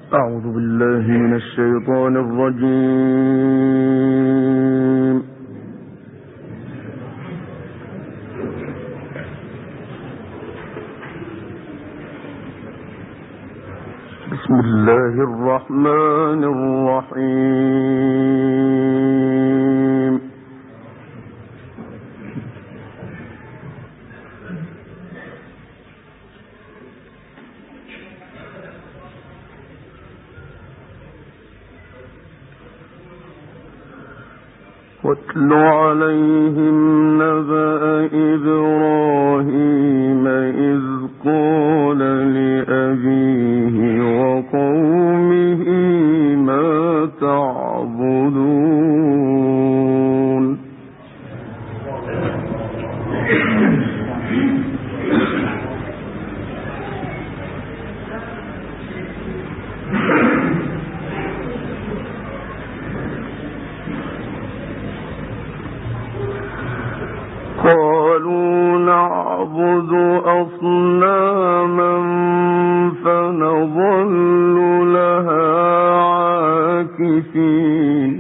أعوذ بالله من الشيطان الرجيم. بسم الله الرحمن الرحيم. واتل عليهم نبأ إبراهيم إذ قال لأبيه وقومه ما تعبدون. قالوا نعبد أصناما فنظل لها عاكفين.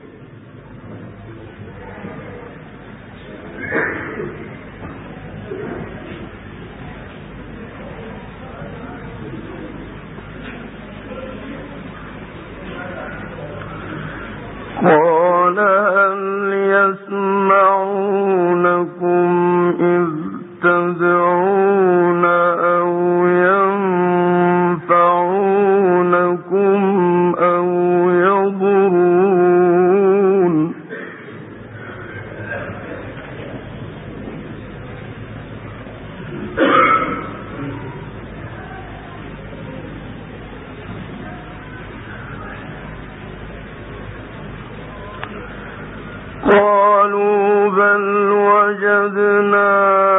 قال هل يسمعونكم إذ تدعون أو ينفعونكم أو يضرون. قالوا بل وجدنا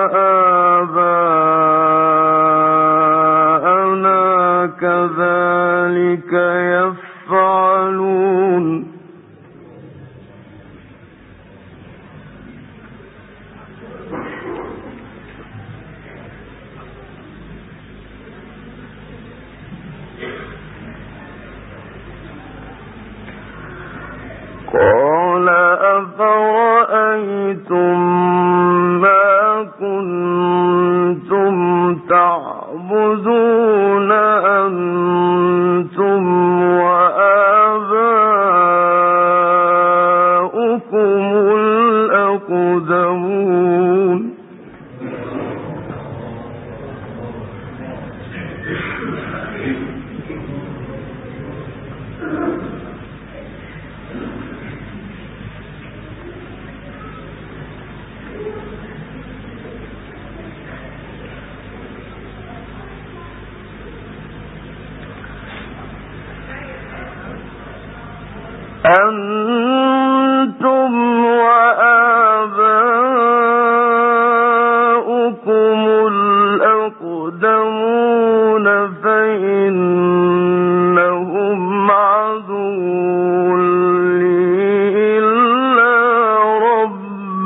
آباءنا كذلك يفعلون. قال أفرأيتم ما كنتم تعبدون أنتم وآباؤكم الأقدمون. أنتم وآباؤكم الأقدمون فإنهم عدو لي إلا رب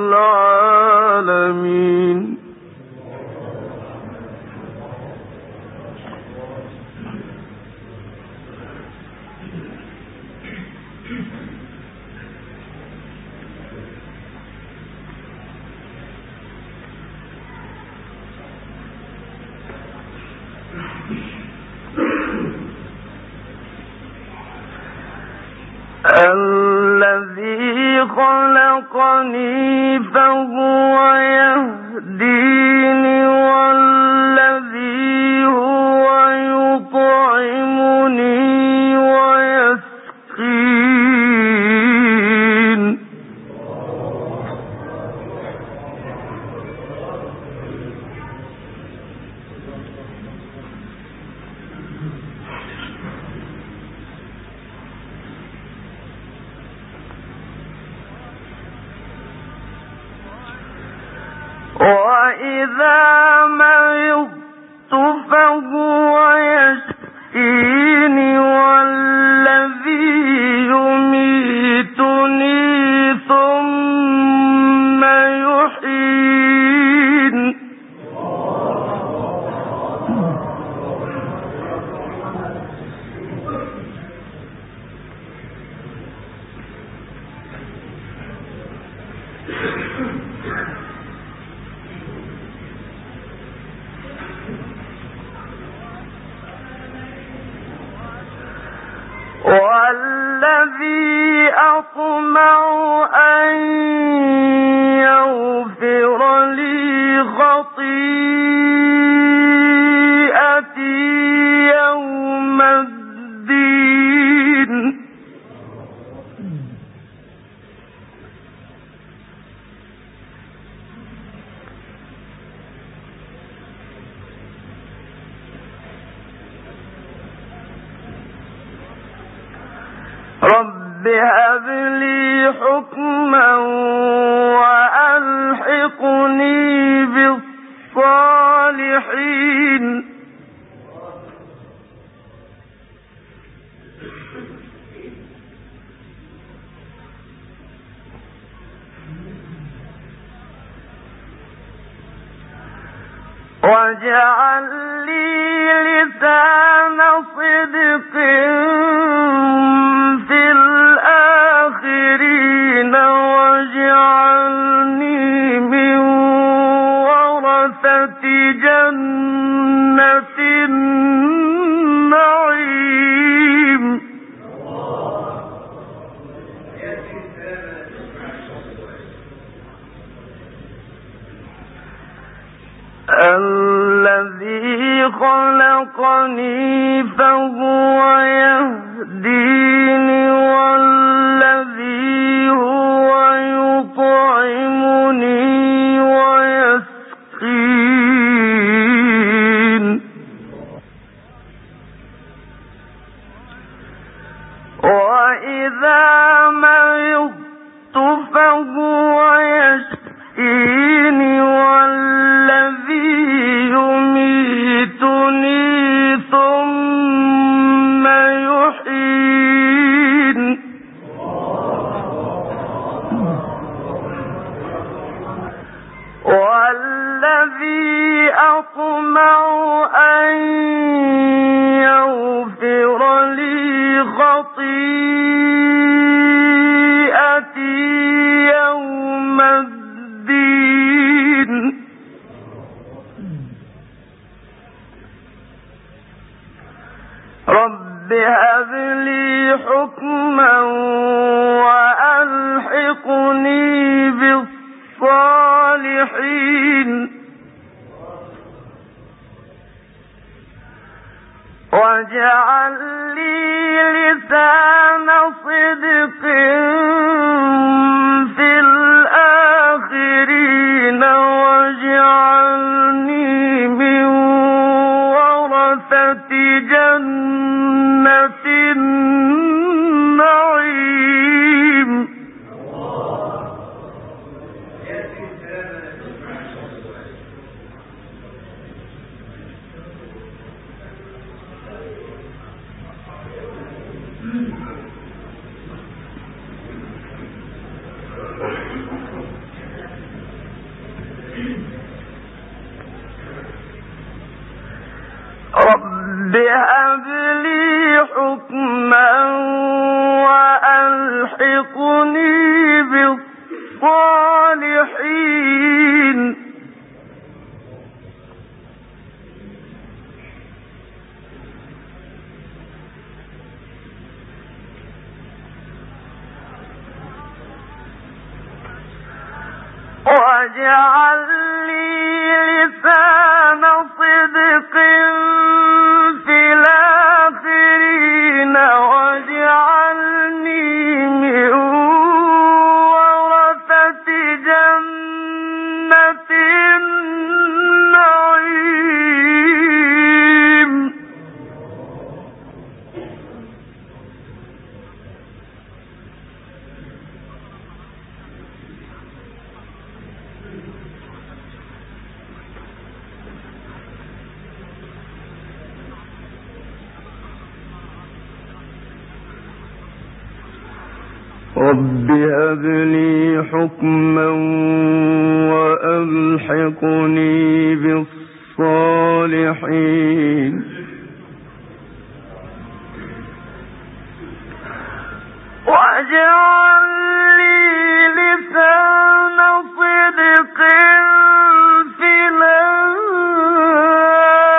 العالمين. الذي خلقني فهو يهديني والذي هو يطعمني ويسقين. وإذا والذي أطمع أن يغفر لي خطيئتي يوم الدين رب هب لي حكما وألحقني بالصالحين واجعل لي لسان صدق في الآخرين واجعلني من ورثة جنة النعيم الذي خلقني فهو يهديني والذي هو يطعمني ويسقين وإذا مرضت فهو يشفيني والذي يميتني ثم يحيين والذي أطمع أن يغفر لي خطيئتي يوم الدين رب هب لي حكما وألحقني بالصالحين واجعل لي لسان صدق في الآخرين واجعلني من ورثة جنة النعيم رب هب لي حكما وألحقني بالصالحين واجعل لي لسان صدق في الآخرين واجعلني من ورثة جنة النعيم رب هب لي حكما وألحقني بالصالحين واجعل لي لسان صدق في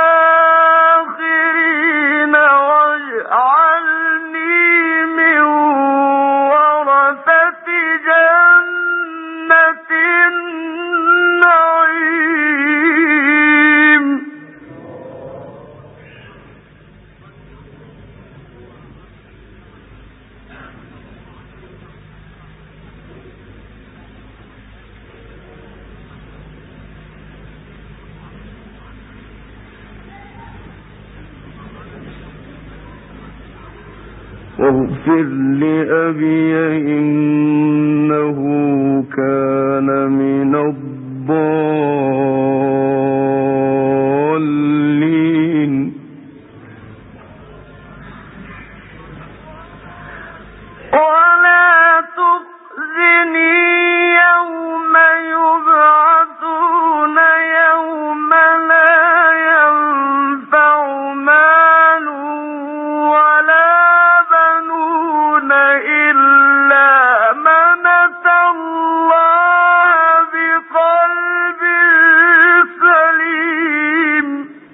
الآخرين واجعلني من واغفر لأبي إنه كان من الضالين ولا تخزني يوم يبعثون يوم لا ينفع مال ولا بنون إلا من أتى الله بقلب سليم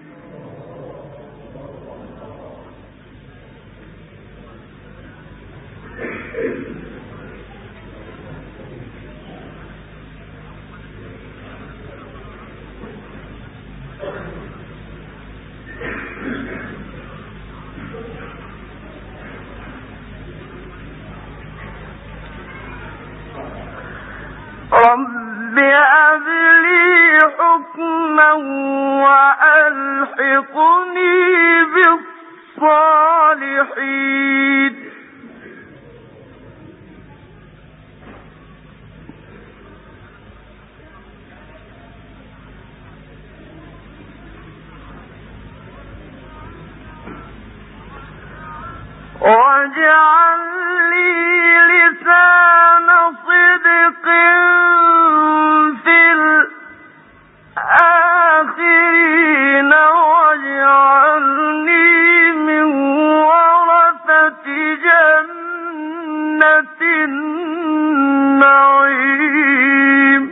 رب هب لي حكما وألحقني بالصالحين واجعل لي لسان صدق في الآخرين واجعلني من ورثة جنة النعيم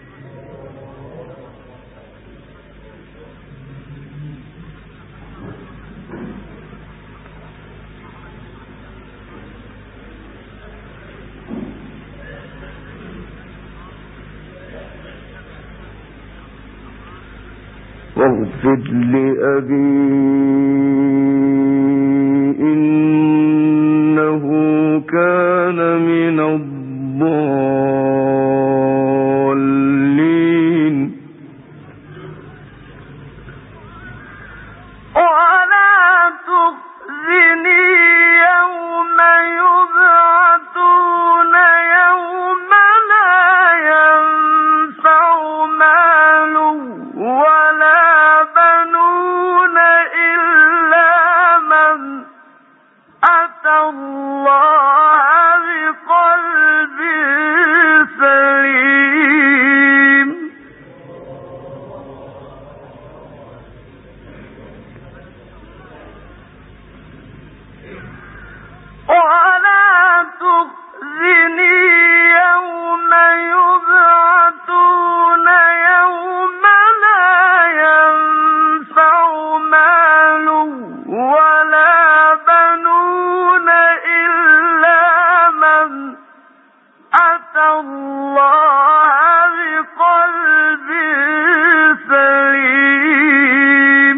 واغفر لأبي إنه كان من الضالين ولا تخزني يوم يبعثون يوم لا ينفع مال ولا بنون إلا من أتى الله بقلب سليم ولا تخزني يوم يبعثون يوم لا ينفع مال ولا بنون إلا من أتى الله بقلب سليم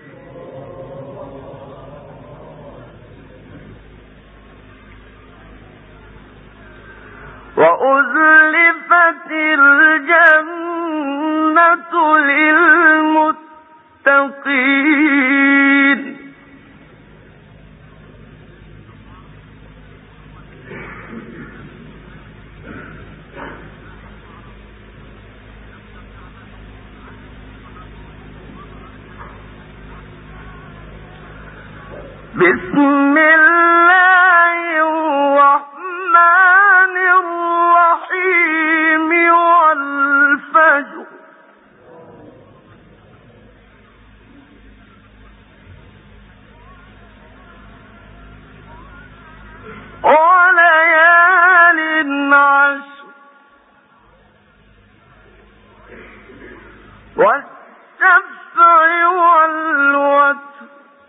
وأزلفت الجنة للمتقين بسم الله الرحمن الرحيم والفجر وليال عشر والشفع والوتر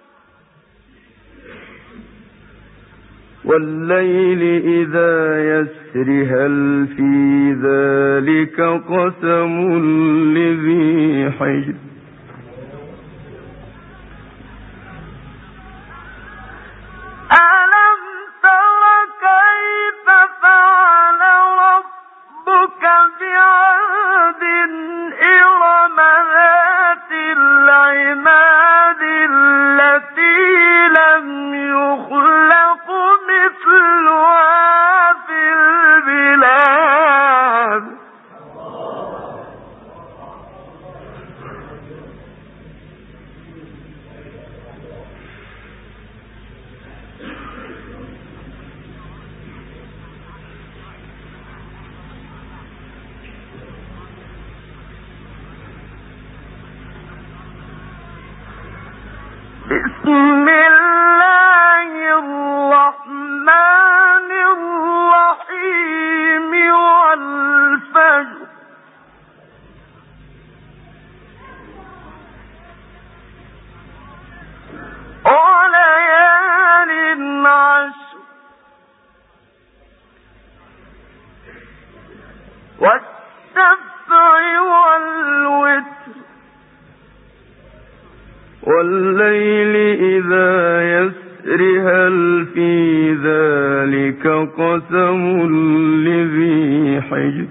والليل إذا يسر هل في ذلك قسم لذي حجر ألم تر كيف فعل ربك بعاد إرم ذات العماد التي لم يخلق هل في ذلك قسم لذي حجر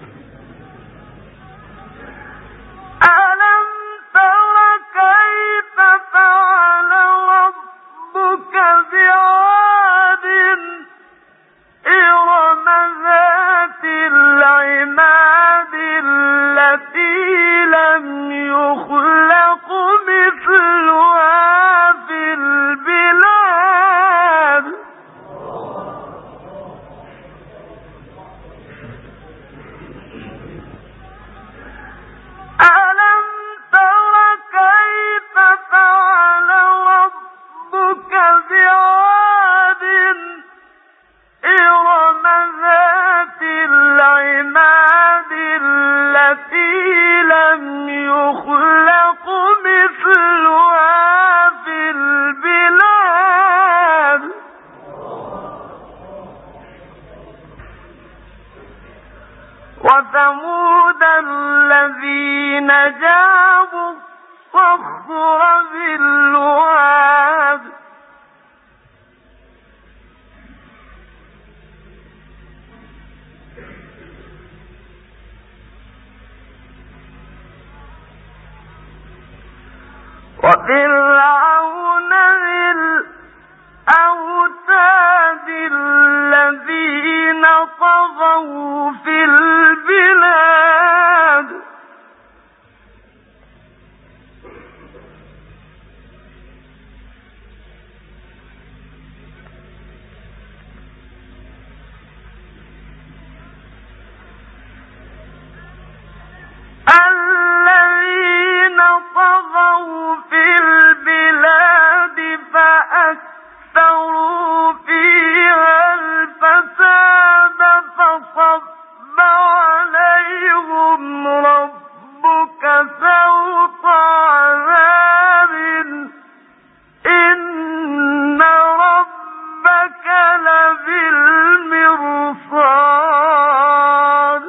وثمود الذين جابوا الصخر بالواد وفرعون ذي الأوتاد الذين طغوا في البلاد الذين طغوا في البلاد فأكثروا فيها الفساد فصب عليهم ربك سوط عذاب إن ربك لبالمرصاد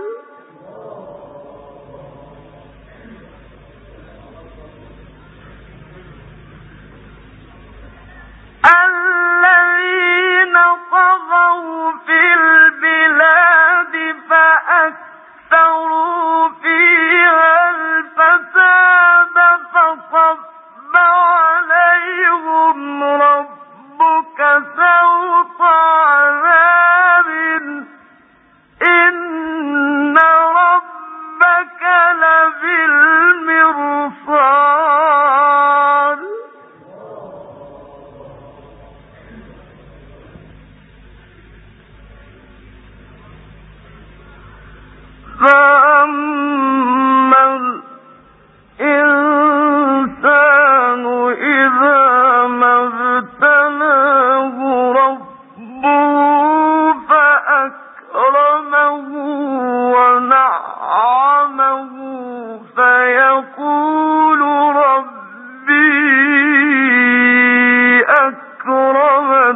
الذين طغوا في البلاد فأكثروا فيها الفساد فصب عليهم ربك سوط عذاب إن ربك لبالمرصاد فأما الإنسان إذا ما ابتلاه ربه فأكرمه ونعمه فيقول ربي أكرمن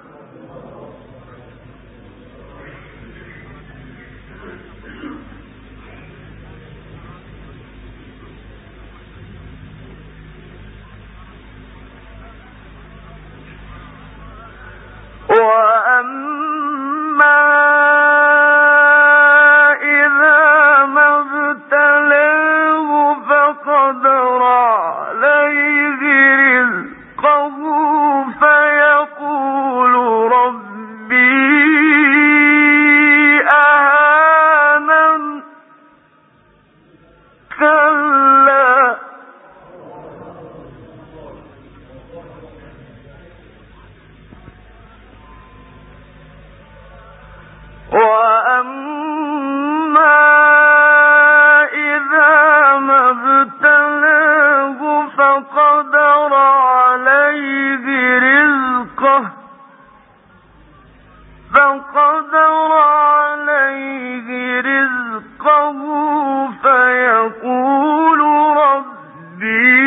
وأما إذا ما ابتلاه فقدر عليه رزقه فيقول ربي أهانن كلا وأما إذا ما ابتلاه فقدر عليه رزقه فيقول ربي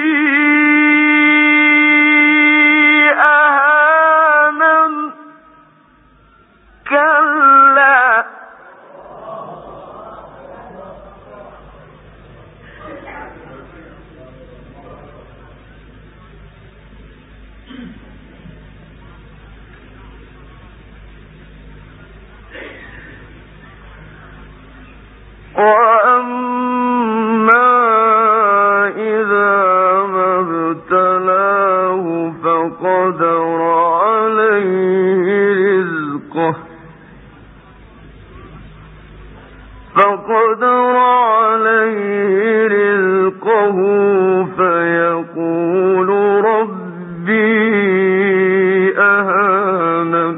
أهانن كلا وأما إذا ما ابتلاه فقدر عليه رزقه فيقول ربي أهانن.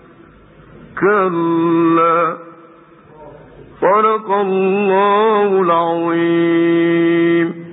كلا، صدق الله العظيم.